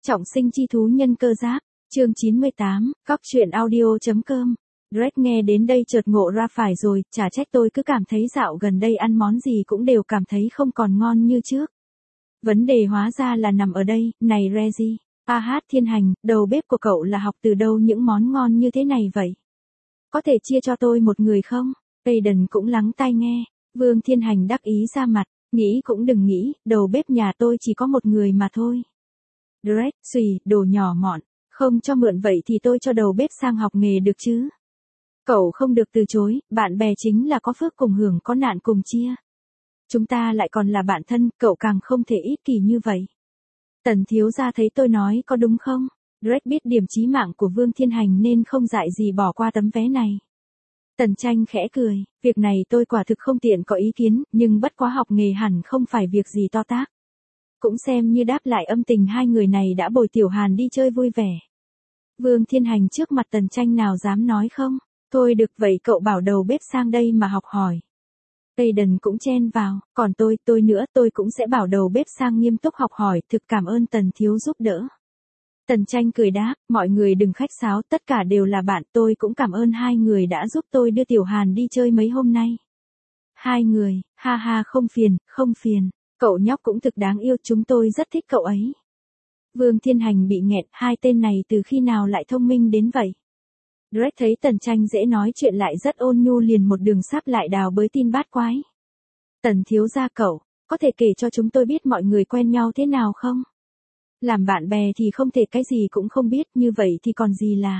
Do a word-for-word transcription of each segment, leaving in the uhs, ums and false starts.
Trọng sinh chi thú nhân cơ giáp, chương chín mươi tám, cóc truyện audio.com. Drake nghe đến đây chợt ngộ ra phải rồi, chả trách tôi cứ cảm thấy dạo gần đây ăn món gì cũng đều cảm thấy không còn ngon như trước. Vấn đề hóa ra là nằm ở đây, này Reggie. A hát Thiên Hành, đầu bếp của cậu là học từ đâu những món ngon như thế này vậy? Có thể chia cho tôi một người không? Aiden cũng lắng tai nghe. Vương Thiên Hành đắc ý ra mặt, nghĩ cũng đừng nghĩ, đầu bếp nhà tôi chỉ có một người mà thôi. Drake, xùy, đồ nhỏ mọn, không cho mượn vậy thì tôi cho đầu bếp sang học nghề được chứ? Cậu không được từ chối, bạn bè chính là có phước cùng hưởng có nạn cùng chia. Chúng ta lại còn là bạn thân, cậu càng không thể ích kỷ như vậy. Tần thiếu gia thấy tôi nói có đúng không? Drake biết điểm chí mạng của Vương Thiên Hành nên không dại gì bỏ qua tấm vé này. Tần Tranh khẽ cười, việc này tôi quả thực không tiện có ý kiến, nhưng bất quá học nghề hẳn không phải việc gì to tát. Cũng xem như đáp lại âm tình hai người này đã bồi Tiểu Hàn đi chơi vui vẻ. Vương Thiên Hành trước mặt Tần Tranh nào dám nói không? Thôi được vậy cậu bảo đầu bếp sang đây mà học hỏi. Aiden cũng chen vào, còn tôi, tôi nữa tôi cũng sẽ bảo đầu bếp sang nghiêm túc học hỏi, thực cảm ơn Tần thiếu giúp đỡ. Tần Tranh cười đáp, mọi người đừng khách sáo, tất cả đều là bạn, tôi cũng cảm ơn hai người đã giúp tôi đưa Tiểu Hàn đi chơi mấy hôm nay. Hai người, ha ha không phiền, không phiền, cậu nhóc cũng thực đáng yêu, chúng tôi rất thích cậu ấy. Vương Thiên Hành bị nghẹn, hai tên này từ khi nào lại thông minh đến vậy? Drake thấy Tần Tranh dễ nói chuyện lại rất ôn nhu liền một đường sắp lại đào bới tin bát quái. Tần thiếu gia cậu, có thể kể cho chúng tôi biết mọi người quen nhau thế nào không? Làm bạn bè thì không thể cái gì cũng không biết, như vậy thì còn gì là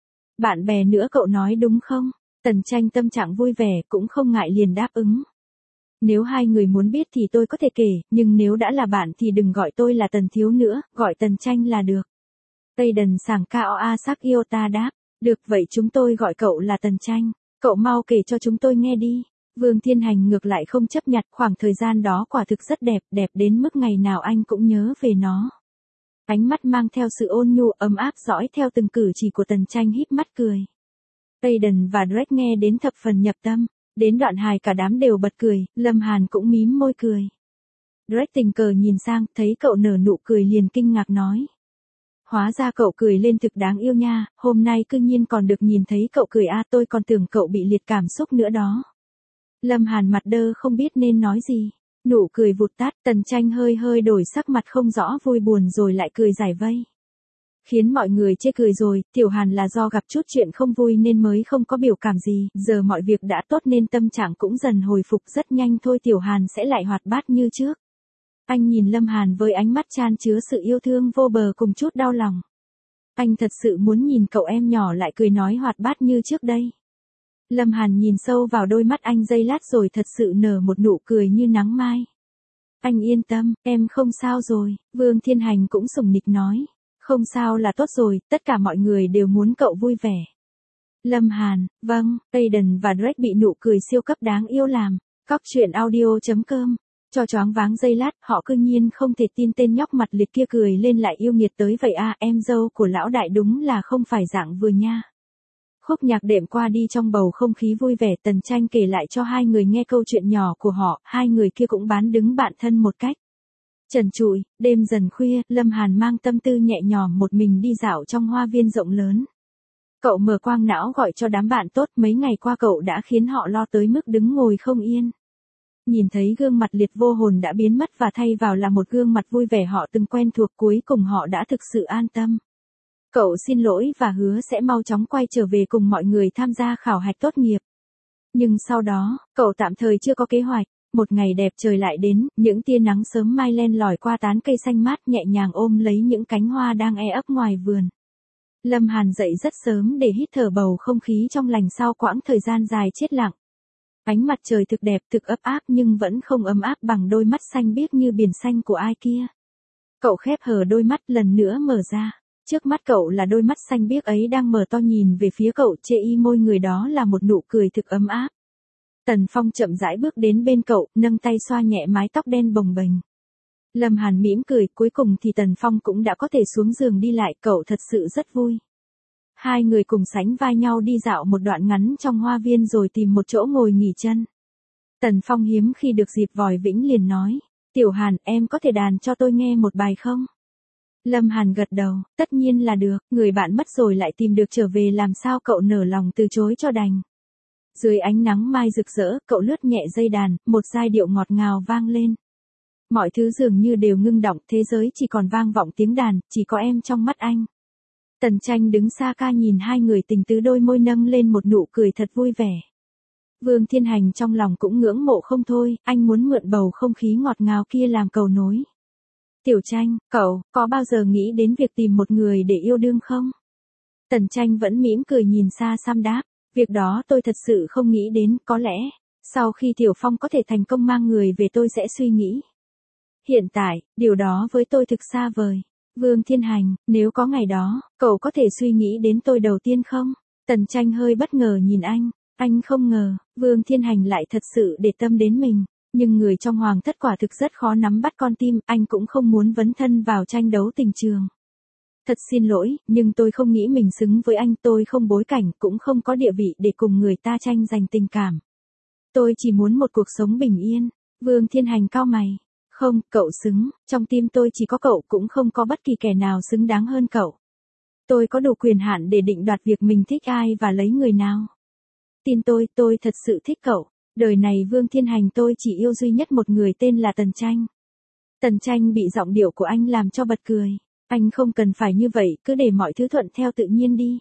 bạn bè nữa cậu nói đúng không? Tần Tranh tâm trạng vui vẻ cũng không ngại liền đáp ứng. Nếu hai người muốn biết thì tôi có thể kể, nhưng nếu đã là bạn thì đừng gọi tôi là Tần thiếu nữa, gọi Tần Tranh là được. Aiden sảng cao a sắc yêu ta đáp, được vậy chúng tôi gọi cậu là Tần Tranh, cậu mau kể cho chúng tôi nghe đi. Vương Thiên Hành ngược lại không chấp nhặt, khoảng thời gian đó quả thực rất đẹp, đẹp đến mức ngày nào anh cũng nhớ về nó. Ánh mắt mang theo sự ôn nhu ấm áp dõi theo từng cử chỉ của Tần Tranh híp mắt cười. Aiden và Drake nghe đến thập phần nhập tâm, đến đoạn hài cả đám đều bật cười, Lâm Hàn cũng mím môi cười. Drake tình cờ nhìn sang, thấy cậu nở nụ cười liền kinh ngạc nói. Hóa ra cậu cười lên thực đáng yêu nha, hôm nay cư nhiên còn được nhìn thấy cậu cười a, tôi còn tưởng cậu bị liệt cảm xúc nữa đó. Lâm Hàn mặt đơ không biết nên nói gì. Nụ cười vụt tắt, Tần Tranh hơi hơi đổi sắc mặt không rõ vui buồn rồi lại cười giải vây. Khiến mọi người chê cười rồi, Tiểu Hàn là do gặp chút chuyện không vui nên mới không có biểu cảm gì, giờ mọi việc đã tốt nên tâm trạng cũng dần hồi phục rất nhanh thôi Tiểu Hàn sẽ lại hoạt bát như trước. Anh nhìn Lâm Hàn với ánh mắt chan chứa sự yêu thương vô bờ cùng chút đau lòng. Anh thật sự muốn nhìn cậu em nhỏ lại cười nói hoạt bát như trước đây. Lâm Hàn nhìn sâu vào đôi mắt anh giây lát rồi thật sự nở một nụ cười như nắng mai. Anh yên tâm, em không sao rồi, Vương Thiên Hành cũng sủng nịch nói. Không sao là tốt rồi, tất cả mọi người đều muốn cậu vui vẻ. Lâm Hàn, vâng, Aiden và Drake bị nụ cười siêu cấp đáng yêu làm. Cóc truyện audio.com. Cho choáng váng giây lát, họ cư nhiên không thể tin tên nhóc mặt liệt kia cười lên lại yêu nghiệt tới vậy a, em dâu của lão đại đúng là không phải dạng vừa nha. Khúc nhạc đệm qua đi trong bầu không khí vui vẻ, Tần Tranh kể lại cho hai người nghe câu chuyện nhỏ của họ, hai người kia cũng bán đứng bạn thân một cách trần trụi. Đêm dần khuya, Lâm Hàn mang tâm tư nhẹ nhõm một mình đi dạo trong hoa viên rộng lớn. Cậu mở quang não gọi cho đám bạn tốt, mấy ngày qua cậu đã khiến họ lo tới mức đứng ngồi không yên. Nhìn thấy gương mặt liệt vô hồn đã biến mất và thay vào là một gương mặt vui vẻ họ từng quen thuộc, cuối cùng họ đã thực sự an tâm. Cậu xin lỗi và hứa sẽ mau chóng quay trở về cùng mọi người tham gia khảo hạch tốt nghiệp. Nhưng sau đó, cậu tạm thời chưa có kế hoạch. Một ngày đẹp trời lại đến, những tia nắng sớm mai len lỏi qua tán cây xanh mát nhẹ nhàng ôm lấy những cánh hoa đang e ấp ngoài vườn. Lâm Hàn dậy rất sớm để hít thở bầu không khí trong lành sau quãng thời gian dài chết lặng. Ánh mặt trời thực đẹp, thực ấm áp nhưng vẫn không ấm áp bằng đôi mắt xanh biếc như biển xanh của ai kia. Cậu khép hờ đôi mắt lần nữa mở ra. Trước mắt cậu là đôi mắt xanh biếc ấy đang mở to nhìn về phía cậu, chê y môi người đó là một nụ cười thực ấm áp. Tần Phong chậm rãi bước đến bên cậu, nâng tay xoa nhẹ mái tóc đen bồng bềnh. Lâm Hàn mỉm cười, cuối cùng thì Tần Phong cũng đã có thể xuống giường đi lại, cậu thật sự rất vui. Hai người cùng sánh vai nhau đi dạo một đoạn ngắn trong hoa viên rồi tìm một chỗ ngồi nghỉ chân. Tần Phong hiếm khi được dịp vòi vĩnh liền nói, Tiểu Hàn, em có thể đàn cho tôi nghe một bài không? Lâm Hàn gật đầu, tất nhiên là được, người bạn mất rồi lại tìm được trở về làm sao cậu nở lòng từ chối cho đành. Dưới ánh nắng mai rực rỡ, cậu lướt nhẹ dây đàn, một giai điệu ngọt ngào vang lên. Mọi thứ dường như đều ngưng động, thế giới chỉ còn vang vọng tiếng đàn, chỉ có em trong mắt anh. Tần Tranh đứng xa ca nhìn hai người tình tứ, đôi môi nâng lên một nụ cười thật vui vẻ. Vương Thiên Hành trong lòng cũng ngưỡng mộ không thôi, anh muốn mượn bầu không khí ngọt ngào kia làm cầu nối. Tiểu Tranh, cậu, có bao giờ nghĩ đến việc tìm một người để yêu đương không? Tần Tranh vẫn mỉm cười nhìn xa xăm đáp, việc đó tôi thật sự không nghĩ đến, có lẽ, sau khi Tiểu Phong có thể thành công mang người về tôi sẽ suy nghĩ. Hiện tại, điều đó với tôi thực xa vời. Vương Thiên Hành, nếu có ngày đó, cậu có thể suy nghĩ đến tôi đầu tiên không? Tần Tranh hơi bất ngờ nhìn anh, anh không ngờ, Vương Thiên Hành lại thật sự để tâm đến mình. Nhưng người trong hoàng thất quả thực rất khó nắm bắt con tim, anh cũng không muốn vấn thân vào tranh đấu tình trường. Thật xin lỗi, nhưng tôi không nghĩ mình xứng với anh, tôi không bối cảnh, cũng không có địa vị để cùng người ta tranh giành tình cảm. Tôi chỉ muốn một cuộc sống bình yên. Vương Thiên Hành cau mày. Không, cậu xứng, trong tim tôi chỉ có cậu, cũng không có bất kỳ kẻ nào xứng đáng hơn cậu. Tôi có đủ quyền hạn để định đoạt việc mình thích ai và lấy người nào. Tin tôi, tôi thật sự thích cậu. Đời này Vương Thiên Hành tôi chỉ yêu duy nhất một người tên là Tần Tranh. Tần Tranh bị giọng điệu của anh làm cho bật cười. Anh không cần phải như vậy, cứ để mọi thứ thuận theo tự nhiên đi.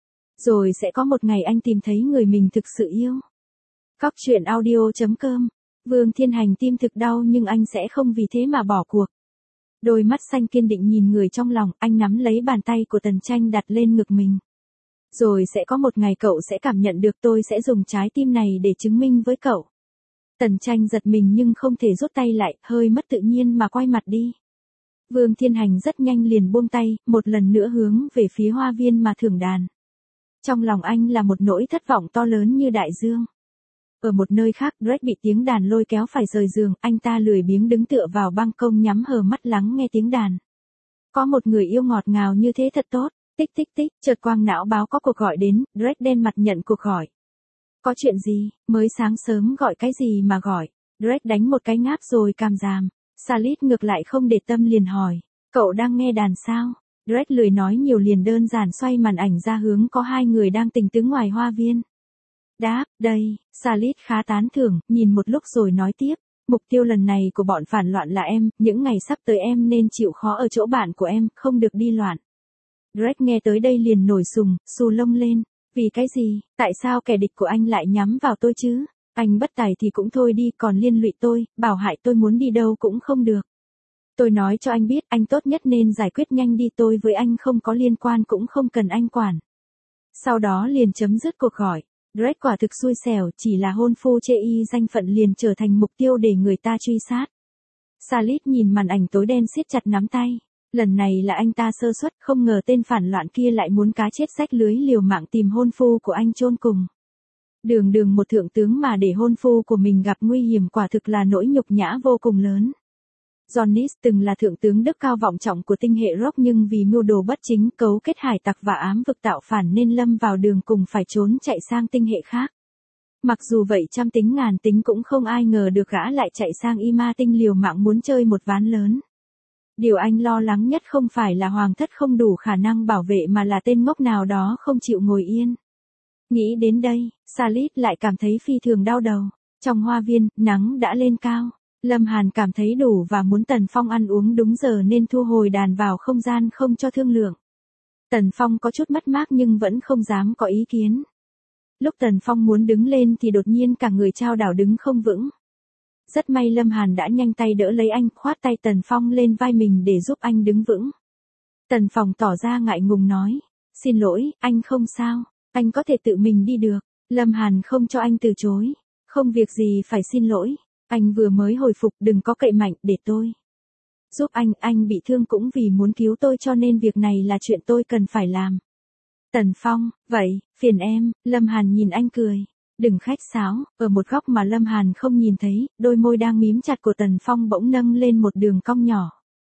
Rồi sẽ có một ngày anh tìm thấy người mình thực sự yêu. Cóc truyện audio chấm com. Vương Thiên Hành tim thực đau nhưng anh sẽ không vì thế mà bỏ cuộc. Đôi mắt xanh kiên định nhìn người trong lòng, anh nắm lấy bàn tay của Tần Tranh đặt lên ngực mình. Rồi sẽ có một ngày cậu sẽ cảm nhận được, tôi sẽ dùng trái tim này để chứng minh với cậu. Tần Tranh giật mình nhưng không thể rút tay lại, hơi mất tự nhiên mà quay mặt đi. Vương Thiên Hành rất nhanh liền buông tay, một lần nữa hướng về phía hoa viên mà thưởng đàn. Trong lòng anh là một nỗi thất vọng to lớn như đại dương. Ở một nơi khác, Drake bị tiếng đàn lôi kéo phải rời giường, anh ta lười biếng đứng tựa vào ban công nhắm hờ mắt lắng nghe tiếng đàn. Có một người yêu ngọt ngào như thế thật tốt. Tích tích tích, chợt quang não báo có cuộc gọi đến, Drake đen mặt nhận cuộc gọi. Có chuyện gì, mới sáng sớm gọi cái gì mà gọi? Drake đánh một cái ngáp rồi càm giảm. Salit ngược lại không để tâm liền hỏi, cậu đang nghe đàn sao? Drake lười nói nhiều liền đơn giản xoay màn ảnh ra hướng có hai người đang tình tứ ngoài hoa viên. Đáp, đây, Salit khá tán thưởng, nhìn một lúc rồi nói tiếp. Mục tiêu lần này của bọn phản loạn là em, những ngày sắp tới em nên chịu khó ở chỗ bạn của em, không được đi loạn. Drake nghe tới đây liền nổi sùng, xù lông lên. Vì cái gì, tại sao kẻ địch của anh lại nhắm vào tôi chứ? Anh bất tài thì cũng thôi đi, còn liên lụy tôi, bảo hại tôi muốn đi đâu cũng không được. Tôi nói cho anh biết, anh tốt nhất nên giải quyết nhanh đi, tôi với anh không có liên quan cũng không cần anh quản. Sau đó liền chấm dứt cuộc gọi. Drake quả thực xui xẻo, chỉ là hôn phu chê y danh phận liền trở thành mục tiêu để người ta truy sát. Salit nhìn màn ảnh tối đen siết chặt nắm tay. Lần này là anh ta sơ suất, không ngờ tên phản loạn kia lại muốn cá chết rách lưới liều mạng tìm hôn phu của anh chôn cùng. Đường đường một thượng tướng mà để hôn phu của mình gặp nguy hiểm quả thực là nỗi nhục nhã vô cùng lớn. Johnny từng là thượng tướng đức cao vọng trọng của tinh hệ rock nhưng vì mưu đồ bất chính, cấu kết hải tặc và ám vực tạo phản nên lâm vào đường cùng phải trốn chạy sang tinh hệ khác. Mặc dù vậy trăm tính ngàn tính cũng không ai ngờ được gã lại chạy sang Y Ma tinh liều mạng muốn chơi một ván lớn. Điều anh lo lắng nhất không phải là hoàng thất không đủ khả năng bảo vệ mà là tên ngốc nào đó không chịu ngồi yên. Nghĩ đến đây, Salit lại cảm thấy phi thường đau đầu. Trong hoa viên, nắng đã lên cao. Lâm Hàn cảm thấy đủ và muốn Tần Phong ăn uống đúng giờ nên thu hồi đàn vào không gian không cho thương lượng. Tần Phong có chút mất mát nhưng vẫn không dám có ý kiến. Lúc Tần Phong muốn đứng lên thì đột nhiên cả người chao đảo đứng không vững. Rất may Lâm Hàn đã nhanh tay đỡ lấy anh, khoát tay Tần Phong lên vai mình để giúp anh đứng vững. Tần Phong tỏ ra ngại ngùng nói, xin lỗi, anh không sao, anh có thể tự mình đi được. Lâm Hàn không cho anh từ chối, không việc gì phải xin lỗi, anh vừa mới hồi phục, đừng có cậy mạnh, để tôi giúp anh, anh bị thương cũng vì muốn cứu tôi cho nên việc này là chuyện tôi cần phải làm. Tần Phong, vậy, phiền em, Lâm Hàn nhìn anh cười. Đừng khách sáo, ở một góc mà Lâm Hàn không nhìn thấy, đôi môi đang mím chặt của Tần Phong bỗng nâng lên một đường cong nhỏ.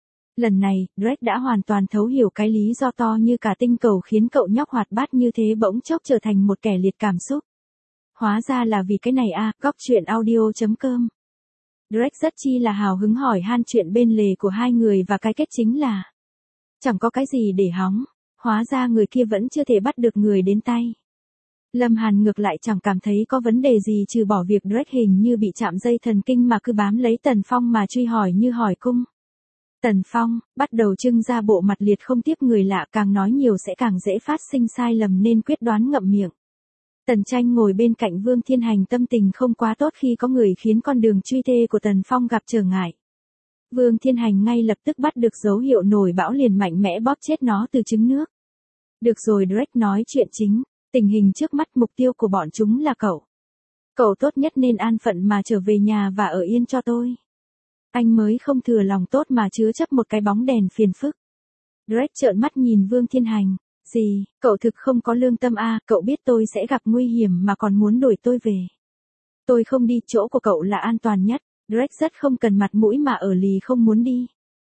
Lần này, Drake đã hoàn toàn thấu hiểu cái lý do to như cả tinh cầu khiến cậu nhóc hoạt bát như thế bỗng chốc trở thành một kẻ liệt cảm xúc. Hóa ra là vì cái này à, cóc truyện audio chấm com. Drake rất chi là hào hứng hỏi han chuyện bên lề của hai người và cái kết chính là Chẳng có cái gì để hóng, hóa ra người kia vẫn chưa thể bắt được người đến tay. Lâm Hàn ngược lại chẳng cảm thấy có vấn đề gì trừ bỏ việc Drake hình như bị chạm dây thần kinh mà cứ bám lấy Tần Phong mà truy hỏi như hỏi cung. Tần Phong, bắt đầu trưng ra bộ mặt liệt không tiếp người lạ, càng nói nhiều sẽ càng dễ phát sinh sai lầm nên quyết đoán ngậm miệng. Tần Tranh ngồi bên cạnh Vương Thiên Hành tâm tình không quá tốt khi có người khiến con đường truy thê của Tần Phong gặp trở ngại. Vương Thiên Hành ngay lập tức bắt được dấu hiệu nổi bão liền mạnh mẽ bóp chết nó từ trứng nước. Được rồi, Drake nói chuyện chính, tình hình trước mắt mục tiêu của bọn chúng là cậu. Cậu tốt nhất nên an phận mà trở về nhà và ở yên cho tôi. Anh mới không thừa lòng tốt mà chứa chấp một cái bóng đèn phiền phức. Drake trợn mắt nhìn Vương Thiên Hành. Gì, cậu thực không có lương tâm à, cậu biết tôi sẽ gặp nguy hiểm mà còn muốn đuổi tôi về. Tôi không đi, chỗ của cậu là an toàn nhất. Drake rất không cần mặt mũi mà ở lì không muốn đi.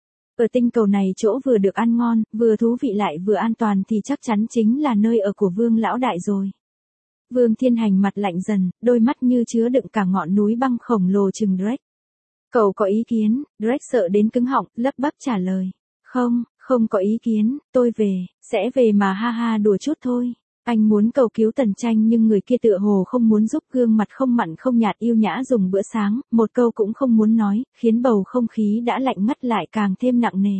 Ở tinh cầu này chỗ vừa được ăn ngon, vừa thú vị lại vừa an toàn thì chắc chắn chính là nơi ở của Vương lão đại rồi. Vương Thiên Hành mặt lạnh dần, đôi mắt như chứa đựng cả ngọn núi băng khổng lồ chừng Drake. Cậu có ý kiến? Drake sợ đến cứng họng, lắp bắp trả lời. Không, không có ý kiến, tôi về, sẽ về mà ha ha đùa chút thôi. Anh muốn cầu cứu Tần Tranh nhưng người kia tựa hồ không muốn giúp, gương mặt không mặn không nhạt yêu nhã dùng bữa sáng, một câu cũng không muốn nói, khiến bầu không khí đã lạnh ngắt lại càng thêm nặng nề.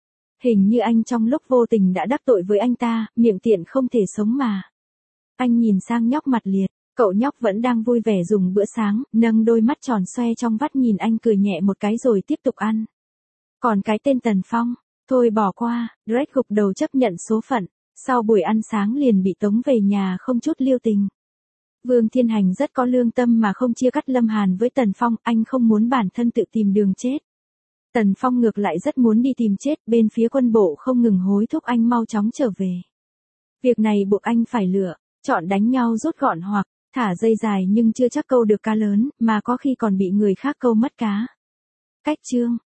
Hình như anh trong lúc vô tình đã đắc tội với anh ta, miệng tiện không thể sống mà. Anh nhìn sang nhóc mặt liệt, cậu nhóc vẫn đang vui vẻ dùng bữa sáng, nâng đôi mắt tròn xoe trong vắt nhìn anh cười nhẹ một cái rồi tiếp tục ăn. Còn cái tên Tần Phong, thôi bỏ qua, Drake gục đầu chấp nhận số phận. Sau buổi ăn sáng liền bị tống về nhà không chút lưu tình. Vương Thiên Hành rất có lương tâm mà không chia cắt Lâm Hàn với Tần Phong, anh không muốn bản thân tự tìm đường chết. Tần Phong ngược lại rất muốn đi tìm chết, bên phía quân bộ không ngừng hối thúc anh mau chóng trở về. Việc này buộc anh phải lựa, chọn đánh nhau rút gọn hoặc thả dây dài nhưng chưa chắc câu được cá lớn, mà có khi còn bị người khác câu mất cá. Cách chương